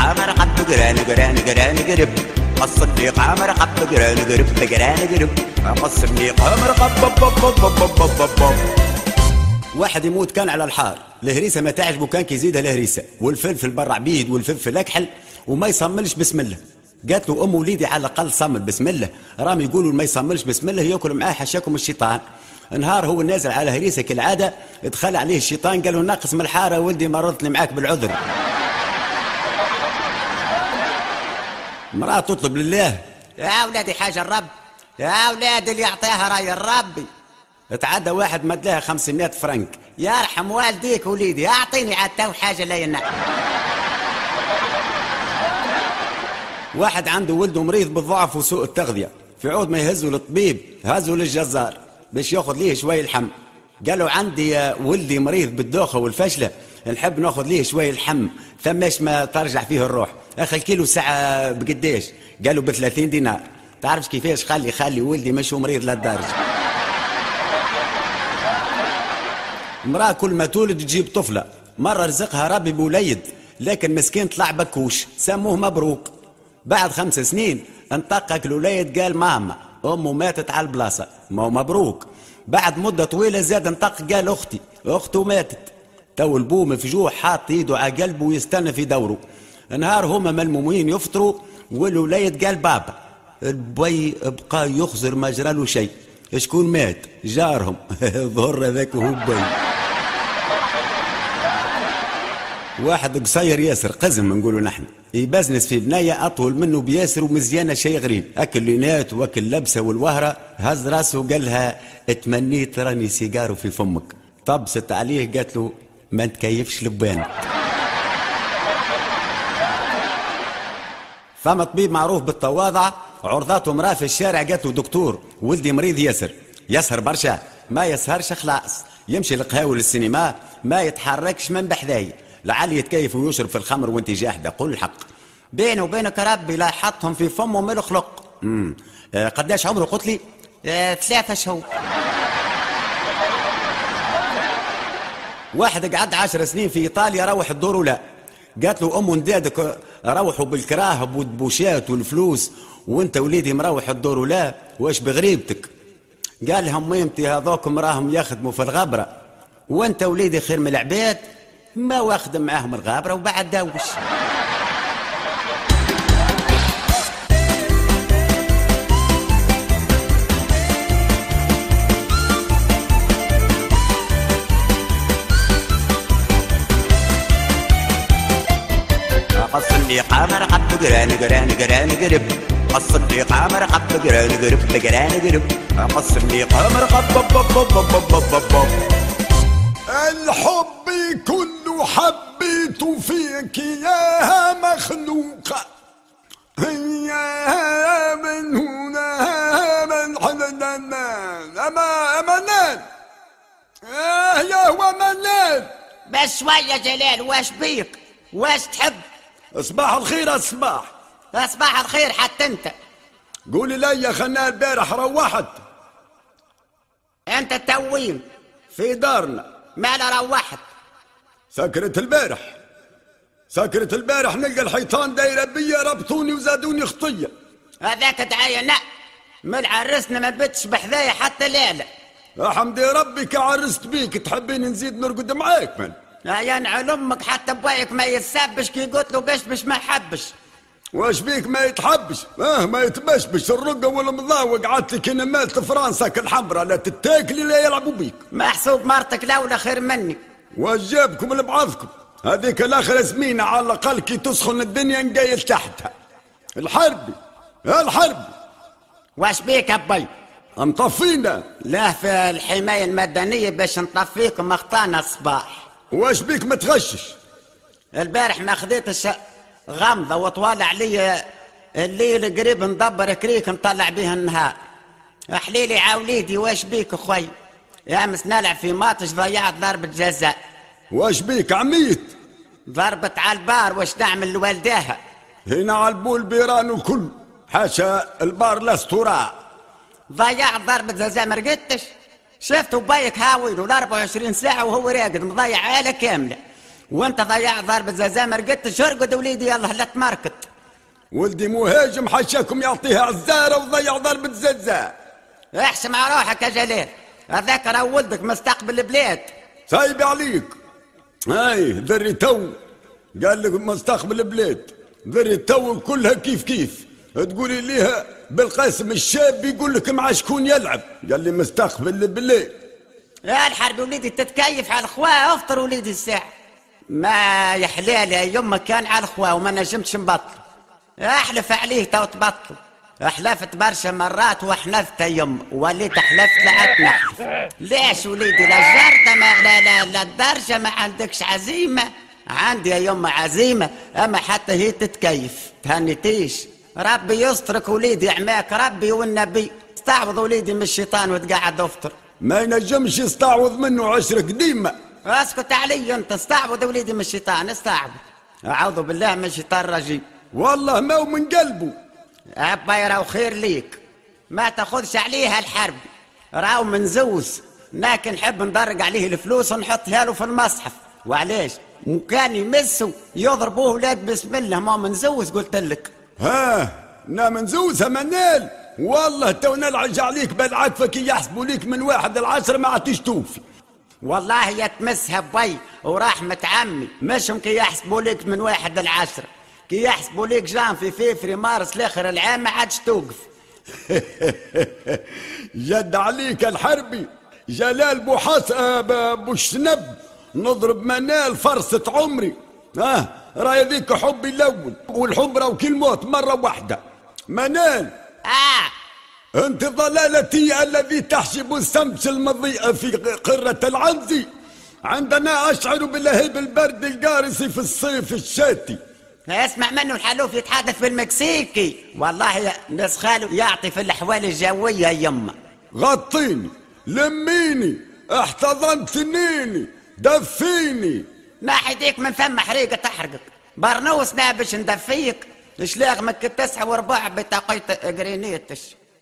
قامر قب قران قران قران قرب قصد لي قامر قب قران قرب قران قرب قصد لي قامر قب. واحد يموت كان على الحار، الهريسه ما تعجبه كان كيزيدها الهريسه، والفلفل برا عبيد والفلفل اكحل وما يصملش بسم الله. قالت له ام وليدي على الاقل صمل بسم الله، راهم يقولوا ما يصملش بسم الله ياكل معاه حشاكم الشيطان. نهار هو نازل على هريسه كالعاده دخل عليه الشيطان قال له ناقص من الحاره ولدي مرضتني معاك بالعذر. مراه تطلب لله يا اولادي حاجه الرب، يا اولادي اللي يعطيها راي الرب. تعدى واحد مدلها 500 فرنك، يرحم والديك وليدي اعطيني عاد تو حاجه لا ينع. واحد عنده ولده مريض بالضعف وسوء التغذيه، في عود ما يهزوا للطبيب هزوا للجزار باش ياخذ ليه شويه اللحم. قالوا عندي يا ولدي مريض بالدوخه والفشله نحب ناخذ ليه شويه اللحم ثماش ما ترجع فيه الروح. اخي الكيلو ساعه بقديش؟ قالوا ب 30 دينار. تعرفش كيفاش خلي ولدي مش مريض للدرجه. امراه كل ما تولد تجيب طفله، مره رزقها ربي بوليد لكن مسكين طلع بكوش سموه مبروك. بعد 5 سنين انطقك الوليد قال ماما امه ماتت على البلاصه، ما هو مبروك. بعد مده طويله زاد انطق قال اخته ماتت. تو البو مفجوع حاط ايده على قلبه ويستنى في دوره. نهار هما ملمومين يفطروا والوليد قال بابا. البي بقى يخزر ما جراله شيء. شكون مات؟ جارهم. ظهر هذاك هو بي. واحد قصير ياسر قزم نقولوا نحن يبزنس في بنايه اطول منه بياسر ومزيانه شيء غريب، اكل لينات واكل لبسه والوهره. هز راسه وقال لها اتمنيت راني سيجارو في فمك. طبست عليه قالت له ما نتكيفش لبان. فما طبيب معروف بالتواضع عرضاته امراه في الشارع قالت له دكتور ولدي مريض ياسر، يسهر برشا ما يسهرش خلاص، يمشي للقهاوي للسينما ما يتحركش من بحذاي، لعل يتكيف ويشرب في الخمر وانت جاحده. قل الحق بيني وبينك ربي لا حطهم في فمه من الخلق. قداش عمره قلت لي؟ 3 شهور. واحد قعد 10 سنين في ايطاليا روح الدور ولا قالت له ام ندادك روحوا بالكراه بالبوشات والفلوس وانت وليدي مروح الدور ولا واش بغريبتك؟ قال لهم ميمتي هذوكم راهم يخدموا في الغبره وانت وليدي خير من العباد ما واخدم معاهم الغابره وبعد داوش. قصد لي قامر قب قران قران قران قرب قصد لي قامر قب قران قرب قران قرب قصد لي قامر قب. الحب كله حبيت فيك يا مخلوقة، يا من هنا من حنان منان يا هو منان. بس شوية جلال واش بيك؟ واش تحب؟ صباح الخير الصباح. صباح الخير حتى انت. قولي لي يا خنا البارح روحت؟ انت توين في دارنا. مالا روحت؟ سكرت البارح نلقى الحيطان دايره بيا ربطوني وزادوني خطيه. هذاك دعايه لا من عرسنا ما بتش بحذايا حتى ليله. حمدي ربي كعرست بيك تحبين نزيد نرقد معاك من؟ يا نعل امك حتى بوايك ما يتسبش كي قلت له قشبش ما حبش. واش بيك ما يتحبش؟ ما يتبشبش الرقه والمضاوق عدت لك انا مالت فرنسا كالحمرا لا تتاكلي لا يلعبوا بيك. محسوب مرتك لولا خير مني. واش جابكم لبعضكم؟ هذيك الاخر زمينه على الاقل كي تسخن الدنيا نقايل تحتها. الحربي واش بيك ابي؟ مطفينا؟ لا في الحمايه المدنيه باش نطفيكم اخطانا الصباح. واش بيك ما تغشش؟ البارح ما خديتش غمضه وطوال عليا الليل قريب ندبر كريك نطلع بيه النهار. احليلي عاوليدي واش بيك اخوي؟ امس نلعب في ماتش ضيعت ضربة جزاء. واش بيك عميت؟ ضربت على البار واش تعمل لوالداها؟ هنا على البول بيران وكل حاشا البار لاستوراء. ضيعت ضربة جزاء ما رقدتش؟ شفت بايك هاويل 24 ساعة وهو راقد مضيع عائلة كاملة. وانت ضيعت ضربة زازا ما رقدتش. ارقد وليدي يلا لا تمركت. ولدي مهاجم حشاكم يعطيها عزارة وضيع ضربة زلزال. احشم على روحك يا جلال، هذاك راه ولدك مستقبل البلاد. سايب عليك. هاي ذري تو قال لك مستقبل البلاد، ذري تو كلها كيف كيف. تقولي ليها بالقاسم الشاب يقول لك مع شكون يلعب، قال لي مستقبل البلاد. يا الحرب وليدي تتكيف على الخواه. افطر وليدي الساعة ما يحلالي يما كان على الخواه وما نجمتش نبطل. احلف عليه تو تبطل. حلفت برشا مرات وحنفت يما وليت حلفت لعبت نحلف. ليش وليدي لا جرده ما لا الدرجه ما عندكش عزيمه؟ عندي يا يما عزيمه اما حتى هي تتكيف تهنيتيش. ربي يسترك وليدي عماك ربي والنبي. استعوض وليدي من الشيطان وتقعد افطر. ما ينجمش يستعوض منه 10 قديمه. اسكت علي انت. استعوض وليدي من الشيطان استعوض. اعوذ بالله من الشيطان الرجيم. والله ما هو من قلبه. أبا يراو خير ليك ما تاخذش عليها الحرب. راو من زوز لكن نحب ندرج عليه الفلوس ونحطها له في المصحف. وعلاش وكان يمسوا يضربوه ولاد بسم الله. ما من زوز قلت لك. ها نا من زوزها منال. والله تو نلعج عليك بالعكفك يحسبوا ليك من 1 ل10 ما عادش توفي. والله يا تمسها بي ورحمة عمي مش كي يحسبوا ليك من 1 ل10 كي يحسبوا ليك جانفي فيفري مارس لاخر العام ما عادش توقف. جد عليك الحربي جلال بوشنب نضرب منال فرصة عمري. راي ذيك حبي الاول والحب راهو كي الموت مرة واحدة. منال انت ضلالتي الذي تحجب الشمس المضيئة في قرة العنزي. عندنا اشعر بلهيب البرد القارسي في الصيف الشاتي. اسمع منه الحلوف يتحدث بالمكسيكي. والله يا ناس خاله يعطي في الاحوال الجويه يما. غطيني لميني احتضنت سنيني دفيني. ناحيتك من فم حريقه تحرقك. برنوسنا باش ندفيك شلاغمك 9 وربع بطاقيت جرينيتش.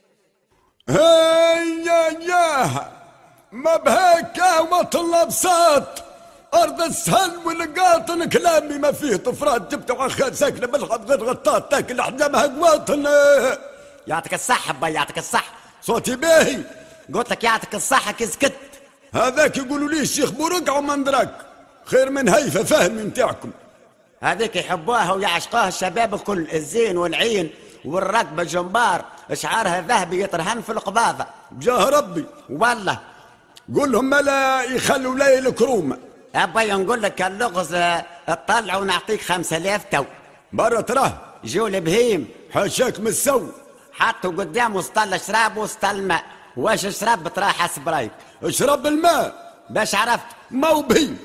هيا ما بهيك وطلب بساط أرض السهل والقاطن كلامي ما فيه طفرات. جبت عخال ساكنة بالحب غير غطات تاكل أحجامها قواطن. يعطيك الصحة بي يعطيك الصحة. صوتي باهي. قلت لك يعطيك الصحة كي سكت. هذاك يقولوا لي الشيخ برقع ومندرك خير من هيفا فهمي متاعكم. هذيك يحبوها ويعشقوها الشباب الكل. الزين والعين والرقبة جمبار شعارها ذهبي يترهن في القباضة بجاه ربي. والله قول لهم ملا يخلوا ليل كرومة. أبي نقول لك اللغز اطلع ونعطيك 5000 تو. برا تراه جو البهيم حاشاك مسو حطوا قدامه سطل شراب وسطل ماء. واش شرب تراه حسب رايك؟ اشرب الماء. باش عرفت ما هو بهيم.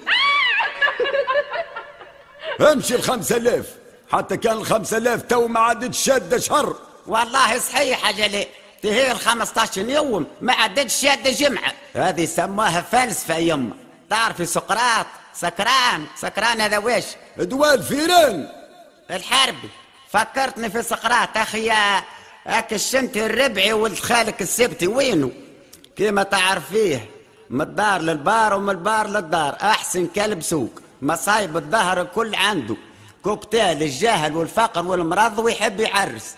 امشي 5000 حتى كان 5000 تو ما عادتش شاده شهر. والله صحيح يا جلال تهي 15 يوم ما عدتش شاده جمعه. هذه سماها فلسفه يما. تعرفي سقراط سكران هذا واش؟ دواء الفيران الحربي. فكرتني في سقراط اخي. هاك الشنت الربعي ولد خالك السبتي وينه؟ كيما تعرفيه من الدار للبار ومن البار للدار. احسن كلب سوق مصايب الظهر الكل عنده. كوكتيل الجهل والفقر والمرض ويحب يعرس.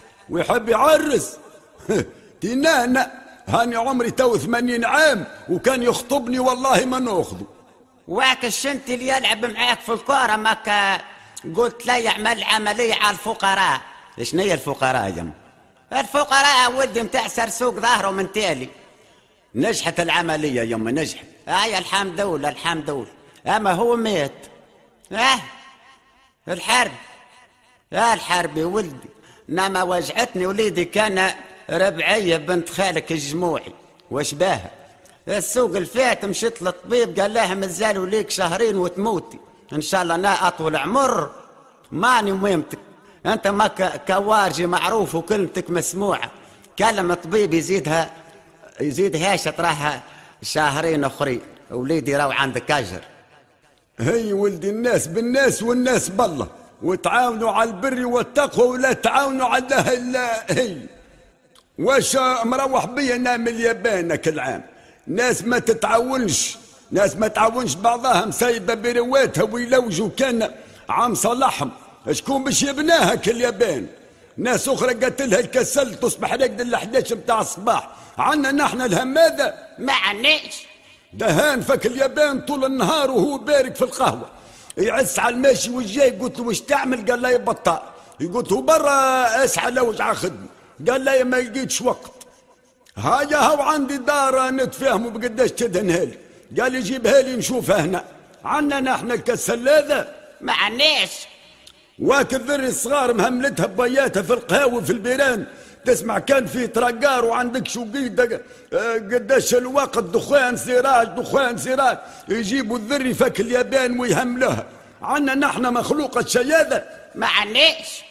تنانا هاني عمري تو 80 عام وكان يخطبني والله ما ناخذه. واك الشنت اللي يلعب معاك في الكورة ماك قلت لي يعمل عملية على الفقراء. شنو هي الفقراء يا الفقراء ولدي متاع سرسوق ظهره من تالي. نجحت العملية يما نجحت. الحمد لله الحمد لله. اما هو مات. الحرب يا ولدي. نما وجعتني وليدي كان ربعية بنت خالك الجموعي. واش باها السوق الفات مشيت للطبيب قال لها مازالوا ليك 2 شهر وتموتي ان شاء الله. انا اطول عمر ماني مهمتك انت ما كوارجي معروف وكلمتك مسموعة. كلم الطبيب يزيدها شطرها 2 شهر اخرين. وليدي راو عندك اجر. هي ولدي الناس بالناس والناس بالله وتعاونوا على البر والتقوى ولا تعاونوا على هي. واش مروح بيا نعمل اليابان كل عام. ناس ما تتعاونش ناس ما تعاونش بعضها مسيبة برواتها ويلوجوا كان عم صلحهم. شكون باش يبناها كاليابان؟ ناس اخرى قالت لها الكسل تصبح راقد ال 11 متاع الصباح. عنا نحن الهم هذا؟ ما عناش. دهان فك اليابان طول النهار وهو بارك في القهوه، يعس على الماشي والجاي. قلت له واش تعمل؟ قال لي بطال. قلت له برا اسعى لوجع خدمه. قال لي ما لقيتش وقت. هايا هاو عندي دار نتفاهموا بقداش تدهنها لي. قال لي جيبها لي نشوفها هنا. عنا نحن الكسل هذا؟ ما عناش. واك الذري الصغار مهملتها بياتها في القهاوي في البيران، تسمع كان في ترقار وعندك شقيدة قداش الوقت دخان سراج دخان سراج، يجيبوا الذري فك اليابان ويهملوها. عنا نحن مخلوق الشي هذا؟ ما عناش.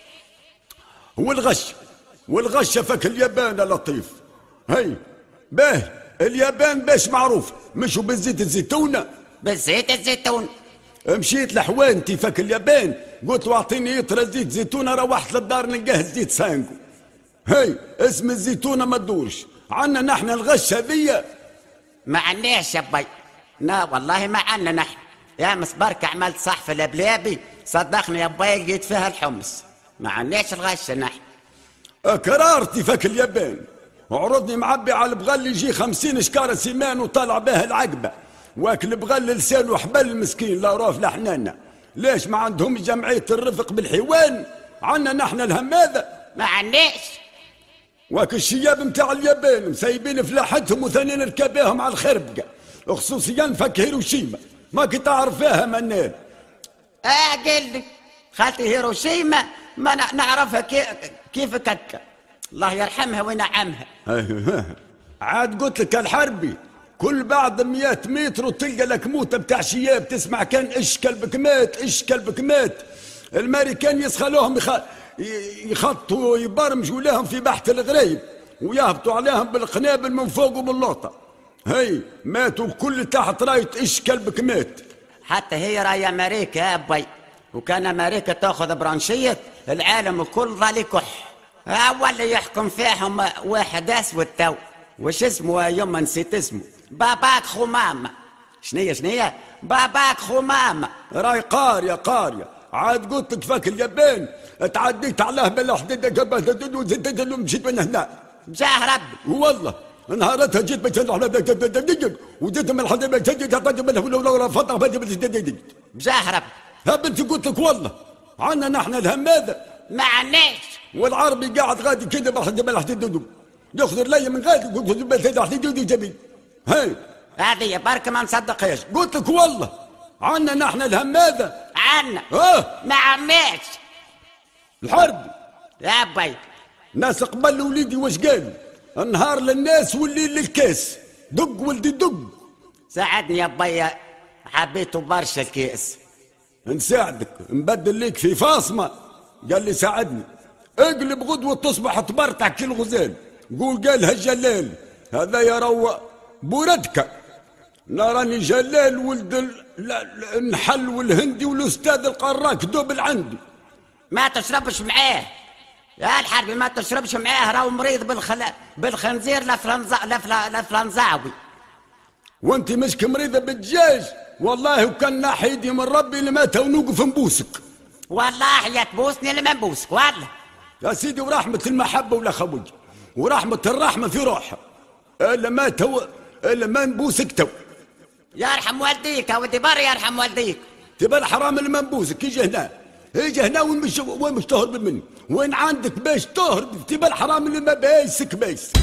والغش فك اليابان يا لطيف. هي باهي اليابان باش معروف مشوا بالزيت الزيتونة. بالزيت الزيتون. مشيت لحوانتي فك اليابان قلت له اعطيني يطرى زيت زيتونة. روحت للدار نلقاه زيت سانجو. هي اسم الزيتونة ما تدورش. عنا نحن الغش هذية؟ ما عناش يا بي. لا والله ما عنا نحن. يا مسبرك عملت صح في البلابي صدقني يا بي لقيت فيها الحمص. ما عناش الغش نحن. كرارتي فك اليابان عرضني معبي على البغل يجي 50 شكارة سيمان وطالع بها العقبة. واكل بغل لسانه حبل المسكين لا روف لا حنانة. ليش ما عندهم جمعية الرفق بالحيوان؟ عنا نحن الهم هذا؟ ما عناش. واك الشياب متاع اليابان مسيبين فلاحتهم وثانيين ركباهم على الخربقة، خصوصيا فك هيروشيما. ما كنت تعرف فيها منال؟ قال لي خالتي هيروشيما ما نعرفها كيف كتكا. الله يرحمها وينعمها. عاد قلت لك الحربي كل بعد 100 متر وتلقى لك موته بتاع شياب. تسمع كان اشكل بكمات اشكل بكمات. الامريكان يسخلوهم يخطوا يبرمجوا لهم في بحث الغريب ويهبطوا عليهم بالقنابل من فوق ومن اللوطه. هي ماتوا كل تحت رايه اشكل بكمات. حتى هي راي امريكا يا بي. وكان امريكا تاخذ برانشيه العالم الكل ظل كح. اول يحكم فيهم واحد اسود تو وش اسمه يوم نسيت اسمه. باباك خمامه. شنية باباك خمامه. راي قاريه. عاد قلت لك فاك اليابان تعديت عليه بالحديد ومشيت من هنا. بجاه ربي. والله نهارتها جيت وجيت من الحديد بجاه ربي. ها بنتي قلت لك والله عنا نحن الهم هذا؟ ما عناش. والعربي قاعد غادي كده بالحديد يخضر لي من غادي بالحديد جميل. هاي هذه بركة ما نصدقهاش. قلت لك والله عنا نحن الهم هذا؟ عنا. ما عناش. الحرب يا بي. ناس قبل وليدي واش قالوا؟ النهار للناس والليل للكاس. دق ولدي دق. ساعدني يا بي حبيته برشا الكاس. نساعدك نبدل ليك في فاصمة. قال لي ساعدني. اقلب غدوة تصبح تبرتع كالغزال. قول قالها جلال هذا يروى بوردك. نراني جلال ولد النحل والهندي والاستاذ القراك دوبل عندي. ما تشربش معاه يا الحربي. ما تشربش معاه راهو مريض بالخنزير لفلنزاوي. وانت مشك مريضة بالدجاج. والله وكان ناحيدي من ربي لمات ونوقف نبوسك. والله يا تبوسني لما نبوسك والله يا سيدي. ورحمة المحبة ولا خوج ورحمة الرحمة في روحها. إلا ما نبوسك تو. يرحم والديك يا ودي بر يرحم والديك. تبى الحرام اللي ما نبوسك. يجي هنا وين مش تهرب مني؟ وين عندك باش تهرب؟ تبى الحرام اللي ما بايسك بايس.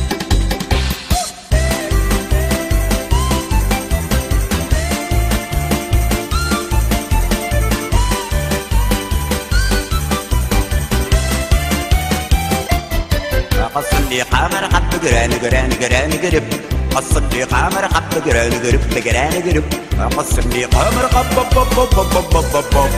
قص اللي قامر قب قران قرب. قص اللي قامر قب قران قرب. قص اللي قامر قب.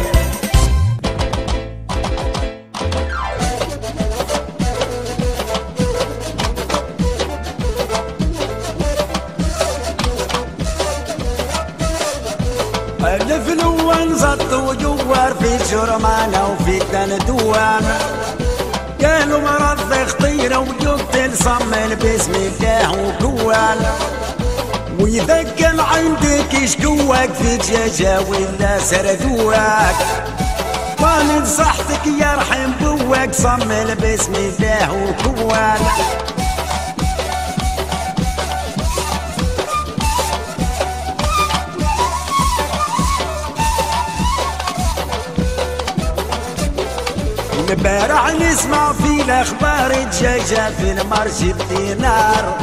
ألف لون زط وجوار في شرمانة وفي تندوان. قالوا مرض خطيرة وجبت الصمل باسم الله وكوال. واذا كان عندك شكواك في دجاجة ولا سردوك طالب صحتك يرحم بوك صمل بسم الله وكوال. البارح نسمع في الاخبار دجاجة في المرشي بدينار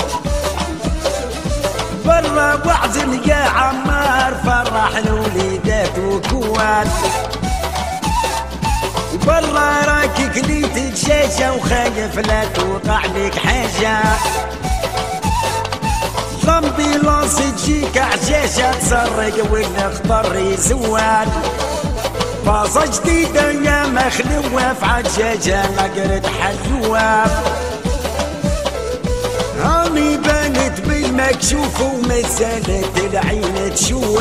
برا وعزم يا عمار فرح الوليدات وكوال. برا راك كليت دجاجة وخايف لا توقع لك حاجة لامبيلونس تجيك عجاجة تسرق والخضر يزوال. باصة جديدة يا مخلوة في عجاجة نقرد حلوة هاني بانت بالمكشوف وما زالت العين تشوف.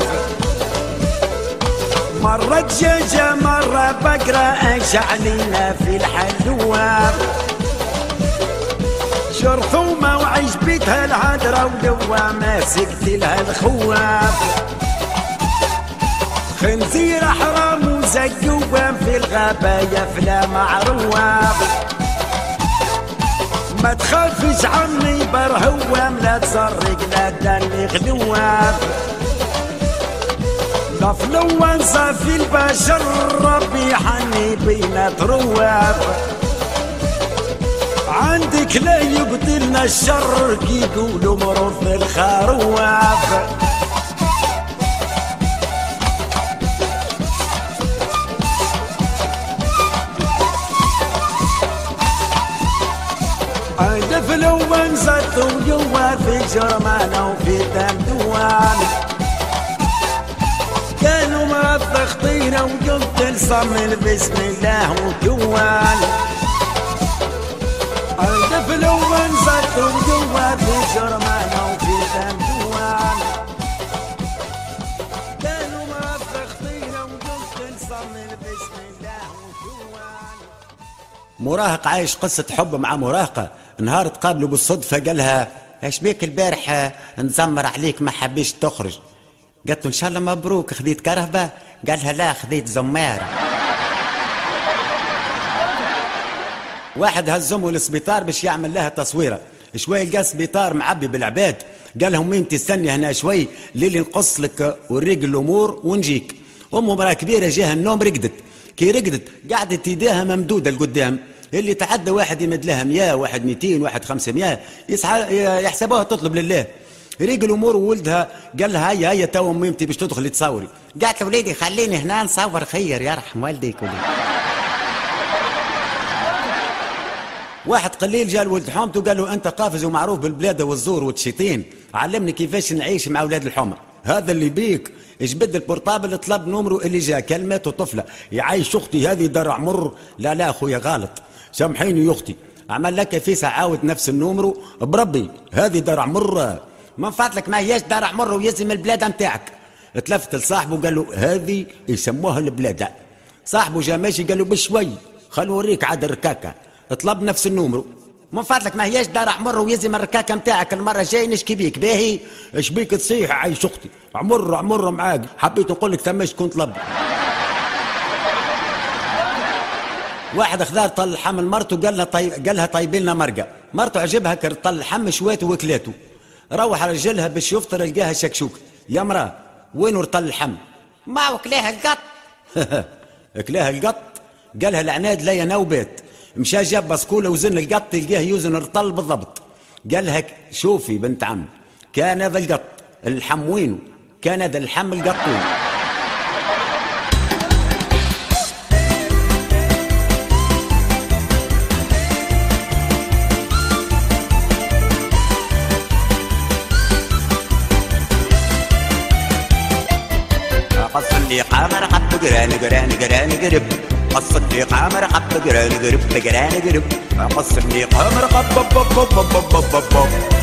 مرة دجاجة مرة بقرة اش علينا في الحلوة شرثومة وعجبتها الهدرة ولوا ماسكت لها الخواف. خنزير حرام وزيوان في الغابة يفلى معروف ما تخافش عني برهوام لا تسرق لا داني غلواف. لفلوانسة في البشر ربي يحني بينا ترواف عندك لا يقتلنا الشر كي يقولوا مرض الخرواف. عند فلوانسة طيوة في جرمانة وفي دمدوان كانوا مرضخطين وقلت لصمل بسم الله وكوان. عند فلوانسة طيوة في جرمانة وفي دمدوان كانوا مرضخطين وقلت لصمل بسم الله وكوان. مراهق عايش قصة حب مع مراهقة نهار تقابلوا بالصدفة قالها ايش بيك البارحة نزمر عليك ما حبيش تخرج قالت له ان شاء الله مبروك خذيت كرهبة قالها لا خذيت زمارة. واحد هزمه للسبيطار باش يعمل لها تصويرة شوي لقى السبيطار معبي بالعباد قال لهم مين تستني هنا شوي للي نقص لك ونريق الامور ونجيك. امه مراه كبيرة جاها النوم رقدت كي رقدت قعدت ايديها ممدودة لقدام اللي تعدى واحد يمد لها 100 واحد 200 واحد 500 يحسبوها تطلب لله. ريق الامور وولدها قال لها هيا تو ميمتي باش تدخلي تصوري قالت له وليدي خليني هنا نصور خير يرحم والديك واحد قليل جا لولد حومته قال له انت قافز ومعروف بالبلاد والزور والتشيطين علمني كيفاش نعيش مع اولاد الحمر هذا اللي بيك جبد البورطابل طلب نمره اللي جا كلمته طفله يعيش اختي هذه درع مر لا اخويا غلط سامحيني يا اختي عمل لك كيفاش عاود نفس النمرو بربي هذه درع مر من فضلك ما هياش درع مر ويلزم البلاد نتاعك. تلفت لصاحبه قال له هذه يسموها البلاد. صاحبه جا ماشي قال له بشوي خل نوريك عاد الركاكه طلب نفس النمرو من فضلك ما هياش درع مر ويلزم الركاكه نتاعك المره الجايه نشكي بيك باهي اش بيك تصيح عايش اختي عمر معاك حبيت نقول لك ثماش كنت طلب. واحد خذار طل الحم لمرته قال لها طيبي لنا مرقه مرته عجبها كر طل الحم شواته وكلاته روح رجلها باش يفطر لقاها شكشوك يا مراه وين طل الحم ما وكلاها القط اكلاها القط قالها العناد لا نوبات مشى جاب بسكوله وزن القط تلقاه يوزن الطل بالضبط قالها شوفي بنت عم كان هذا القط الحم وينه كان هذا الحم القط وينه. قص اللي قامر حب قران قرب قص اللي قامر حب قران قرب قص اللي قامر حب